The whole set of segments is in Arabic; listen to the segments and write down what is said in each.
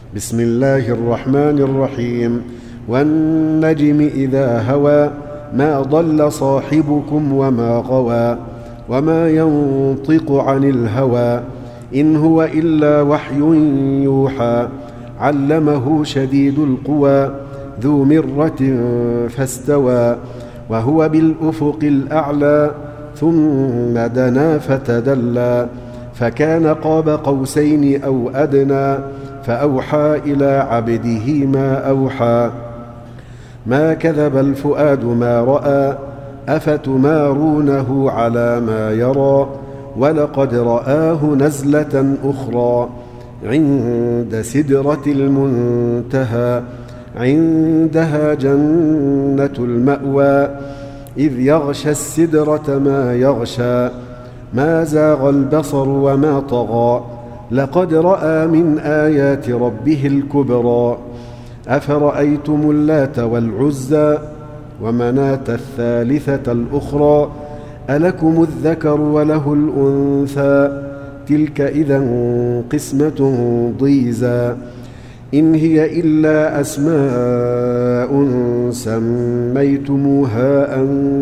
بسم الله الرحمن الرحيم. والنجم إذا هوى ما ضل صاحبكم وما غوى وما ينطق عن الهوى إن هو إلا وحي يوحى علمه شديد القوى ذو مرة فاستوى وهو بالأفق الأعلى ثم دنا فتدلى فكان قاب قوسين أو أدنى فأوحى إلى عبده ما أوحى ما كذب الفؤاد ما رأى أفتمارونه على ما يرى ولقد رآه نزلة أخرى عند سدرة المنتهى عندها جنة المأوى إذ يغشى السدرة ما يغشى ما زاغ البصر وما طغى لقد رأى من آيات ربه الكبرى أفرأيتم اللات والعزى ومناة الثالثة الأخرى ألكم الذكر وله الأنثى تلك إذا قسمة ضيزى إن هي إلا أسماء سميتموها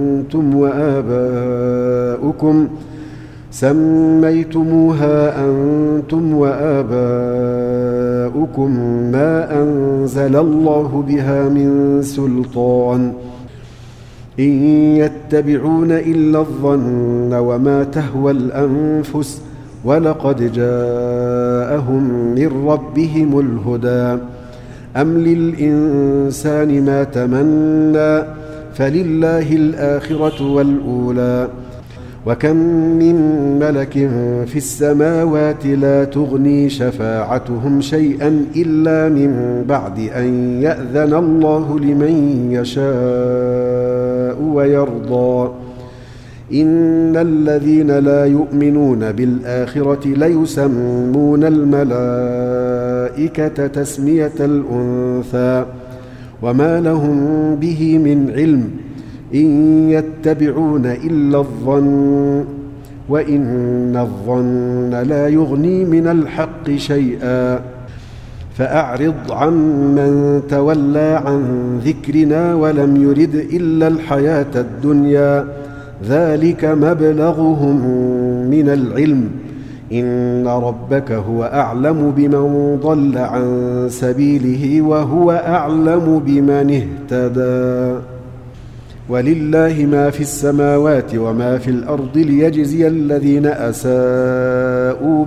أنتم وآباؤكم ما أنزل الله بها من سلطان إن يتبعون إلا الظن وما تهوى الأنفس ولقد جاءهم من ربهم الهدى أم للإنسان ما تمنى فلله الآخرة والأولى وكم من ملك في السماوات لا تغني شفاعتهم شيئا إلا من بعد أن يأذن الله لمن يشاء ويرضى إن الذين لا يؤمنون بالآخرة ليسمون الملائكة تسمية الأنثى وما لهم به من علم إن يتبعون إلا الظن وإن الظن لا يغني من الحق شيئا فأعرض عمن تولى عن ذكرنا ولم يرد إلا الحياة الدنيا ذلك مبلغهم من العلم إن ربك هو أعلم بمن ضل عن سبيله وهو أعلم بمن اهتدى ولله ما في السماوات وما في الأرض ليجزي الذين أساءوا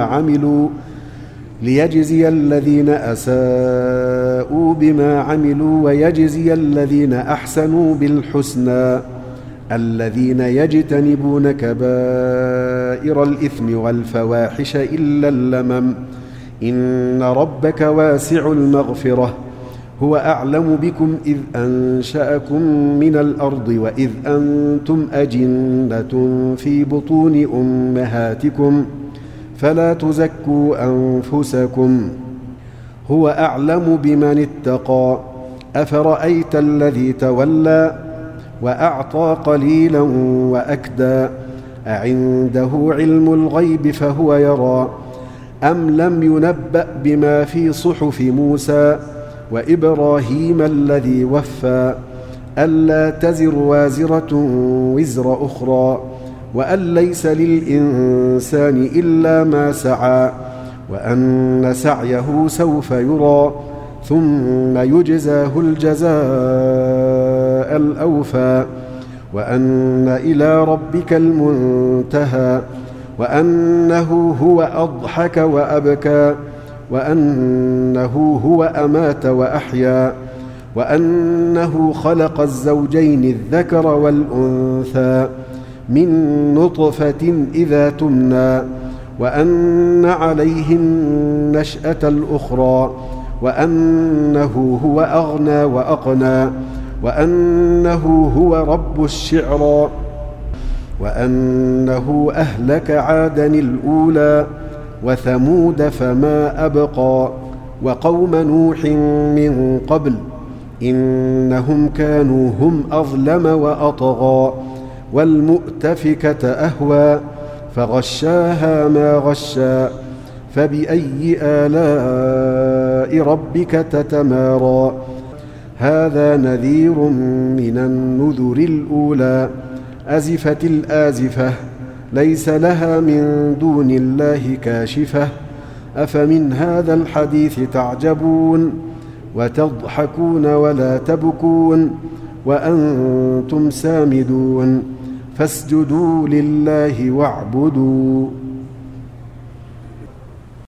بما عملوا ويجزي الذين أحسنوا بالحسنى الذين يجتنبون كبائر الإثم والفواحش إلا اللمم إن ربك واسع المغفرة هو أعلم بكم إذ أنشأكم من الأرض وإذ أنتم أجنة في بطون أمهاتكم فلا تزكوا أنفسكم هو أعلم بمن اتقى أفرأيت الذي تولى وأعطى قليلا وأكدى أعنده علم الغيب فهو يرى أم لم ينبأ بما في صحف موسى وإبراهيم الذي وفى ألا تزر وازرة وزر أخرى وأن ليس للإنسان إلا ما سعى وأن سعيه سوف يرى ثم يجزاه الجزاء الأوفى وأن إلى ربك المنتهى وأنه هو أضحك وأبكى وأنه هو أمات وأحيا وأنه خلق الزوجين الذكر والأنثى من نطفة إذا تمنى وأن عليه النشأة الأخرى وأنه هو أغنى وأقنى وأنه هو رب الشعرى وأنه أهلك عادا الأولى وثمود فما أبقى وقوم نوح من قبل إنهم كانوا هم أظلم وأطغى والمؤتفكة أهوى فغشاها ما غشى فبأي آلاء آلاء ربك تتمارى هذا نذير من النذر الأولى أزفت الآزفة ليس لها من دون الله كاشفة أفمن هذا الحديث تعجبون وتضحكون ولا تبكون وأنتم سامدون فاسجدوا لله واعبدوا